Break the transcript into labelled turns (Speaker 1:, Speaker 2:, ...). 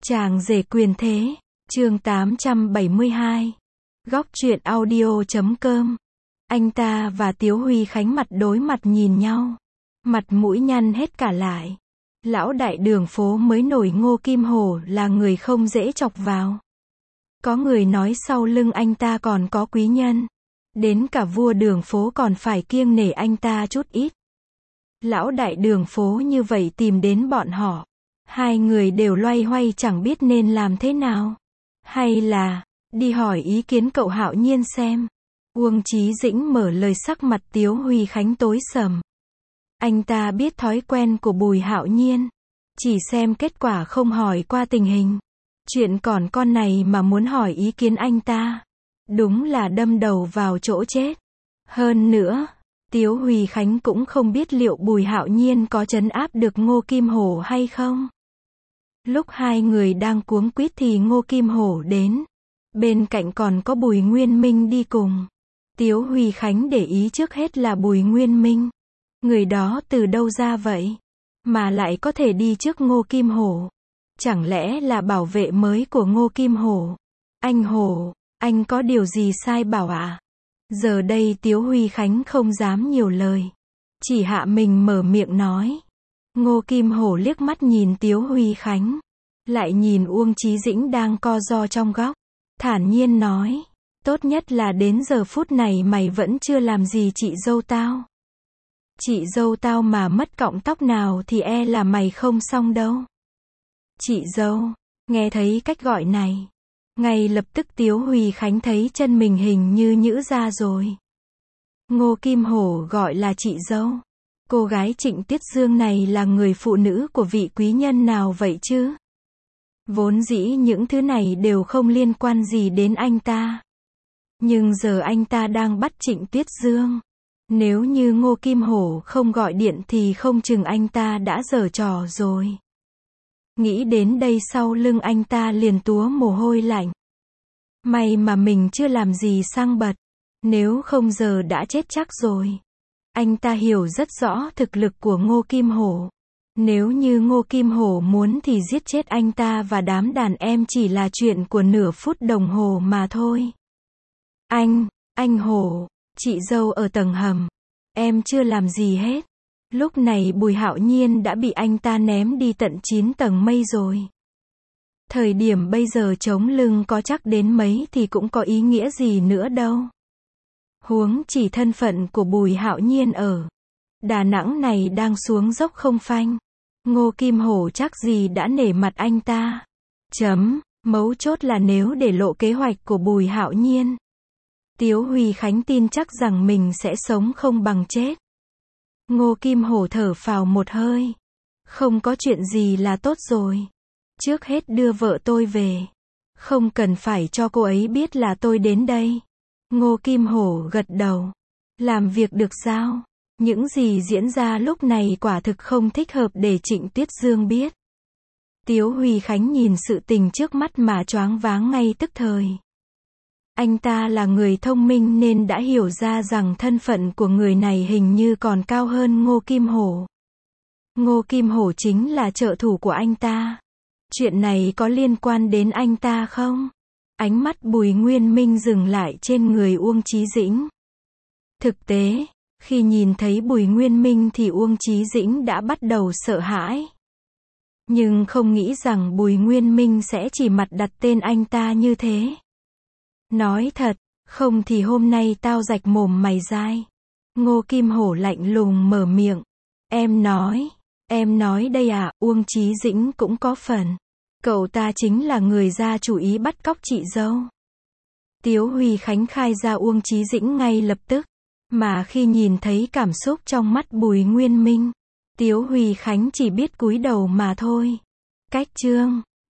Speaker 1: Chàng rể quyền thế, chương 872. Góc truyện audio.com. Anh ta và Tiếu Huy Khánh mặt đối mặt nhìn nhau. Mặt mũi nhăn hết cả lại. Lão đại đường phố mới nổi Ngô Kim Hổ là người không dễ chọc vào. Có người nói sau lưng anh ta còn có quý nhân. Đến cả vua đường phố còn phải kiêng nể anh ta chút ít. Lão đại đường phố như vậy tìm đến bọn họ. Hai người đều loay hoay chẳng biết nên làm thế nào. Hay là, đi hỏi ý kiến cậu Hạo Nhiên xem. Uông Chí Dĩnh mở lời, sắc mặt Tiếu Huy Khánh tối sầm. Anh ta biết thói quen của Bùi Hạo Nhiên. Chỉ xem kết quả không hỏi qua tình hình. Chuyện còn con này mà muốn hỏi ý kiến anh ta. Đúng là đâm đầu vào chỗ chết. Hơn nữa, Tiếu Huy Khánh cũng không biết liệu Bùi Hạo Nhiên có trấn áp được Ngô Kim Hổ hay không. Lúc hai người đang cuống quýt thì Ngô Kim Hổ đến. Bên cạnh còn có Bùi Nguyên Minh đi cùng. Tiếu Huy Khánh để ý trước hết là Bùi Nguyên Minh. Người đó từ đâu ra vậy? Mà lại có thể đi trước Ngô Kim Hổ. Chẳng lẽ là bảo vệ mới của Ngô Kim Hổ? Anh Hổ, anh có điều gì sai bảo ạ? Giờ đây Tiếu Huy Khánh không dám nhiều lời. Chỉ hạ mình mở miệng nói. Ngô Kim Hổ liếc mắt nhìn Tiếu Huy Khánh. Lại nhìn Uông Chí Dĩnh đang co ro trong góc. Thản nhiên nói. Tốt nhất là đến giờ phút này mày vẫn chưa làm gì chị dâu tao. Chị dâu tao mà mất cọng tóc nào thì e là mày không xong đâu. Chị dâu, nghe thấy cách gọi này. Ngay lập tức Tiếu Huy Khánh thấy chân mình hình như nhữ ra rồi. Ngô Kim Hổ gọi là chị dâu. Cô gái Trịnh Tiết Dương này là người phụ nữ của vị quý nhân nào vậy chứ? Vốn dĩ những thứ này đều không liên quan gì đến anh ta. Nhưng giờ anh ta đang bắt Trịnh Tiết Dương. Nếu như Ngô Kim Hổ không gọi điện thì không chừng anh ta đã giở trò rồi. Nghĩ đến đây sau lưng anh ta liền túa mồ hôi lạnh. May mà mình chưa làm gì sang bật. Nếu không giờ đã chết chắc rồi. Anh ta hiểu rất rõ thực lực của Ngô Kim Hổ. Nếu như Ngô Kim Hổ muốn thì giết chết anh ta và đám đàn em chỉ là chuyện của nửa phút đồng hồ mà thôi. Anh Hổ, chị dâu ở tầng hầm. Em chưa làm gì hết. Lúc này Bùi Hạo Nhiên đã bị anh ta ném đi tận 9 tầng mây rồi. Thời điểm bây giờ chống lưng có chắc đến mấy thì cũng có ý nghĩa gì nữa đâu. Huống chỉ thân phận của Bùi Hạo Nhiên ở Đà Nẵng này đang xuống dốc không phanh. Ngô Kim Hổ chắc gì đã nể mặt anh ta. Mấu chốt là nếu để lộ kế hoạch của Bùi Hạo Nhiên, Tiếu Huy Khánh tin chắc rằng mình sẽ sống không bằng chết. Ngô Kim Hổ thở phào một hơi. Không có chuyện gì là tốt rồi. Trước hết đưa vợ tôi về. Không cần phải cho cô ấy biết là tôi đến đây. Ngô Kim Hổ gật đầu. Làm việc được sao? Những gì diễn ra lúc này quả thực không thích hợp để Trịnh Tiết Dương biết. Tiếu Huy Khánh nhìn sự tình trước mắt mà choáng váng ngay tức thời. Anh ta là người thông minh nên đã hiểu ra rằng thân phận của người này hình như còn cao hơn Ngô Kim Hổ. Ngô Kim Hổ chính là trợ thủ của anh ta. Chuyện này có liên quan đến anh ta không? Ánh mắt Bùi Nguyên Minh dừng lại trên người Uông Chí Dĩnh. Thực tế, khi nhìn thấy Bùi Nguyên Minh thì Uông Chí Dĩnh đã bắt đầu sợ hãi. Nhưng không nghĩ rằng Bùi Nguyên Minh sẽ chỉ mặt đặt tên anh ta như thế. Nói thật, không thì hôm nay tao rạch mồm mày dai. Ngô Kim Hổ lạnh lùng mở miệng. Em nói đây à? Uông Chí Dĩnh cũng có phần. Cậu ta chính là người ra chủ ý bắt cóc chị dâu. Tiếu Huy Khánh khai ra Uông Chí Dĩnh ngay lập tức. Mà khi nhìn thấy cảm xúc trong mắt Bùi Nguyên Minh, Tiếu Huy Khánh chỉ biết cúi đầu mà thôi. Cách chương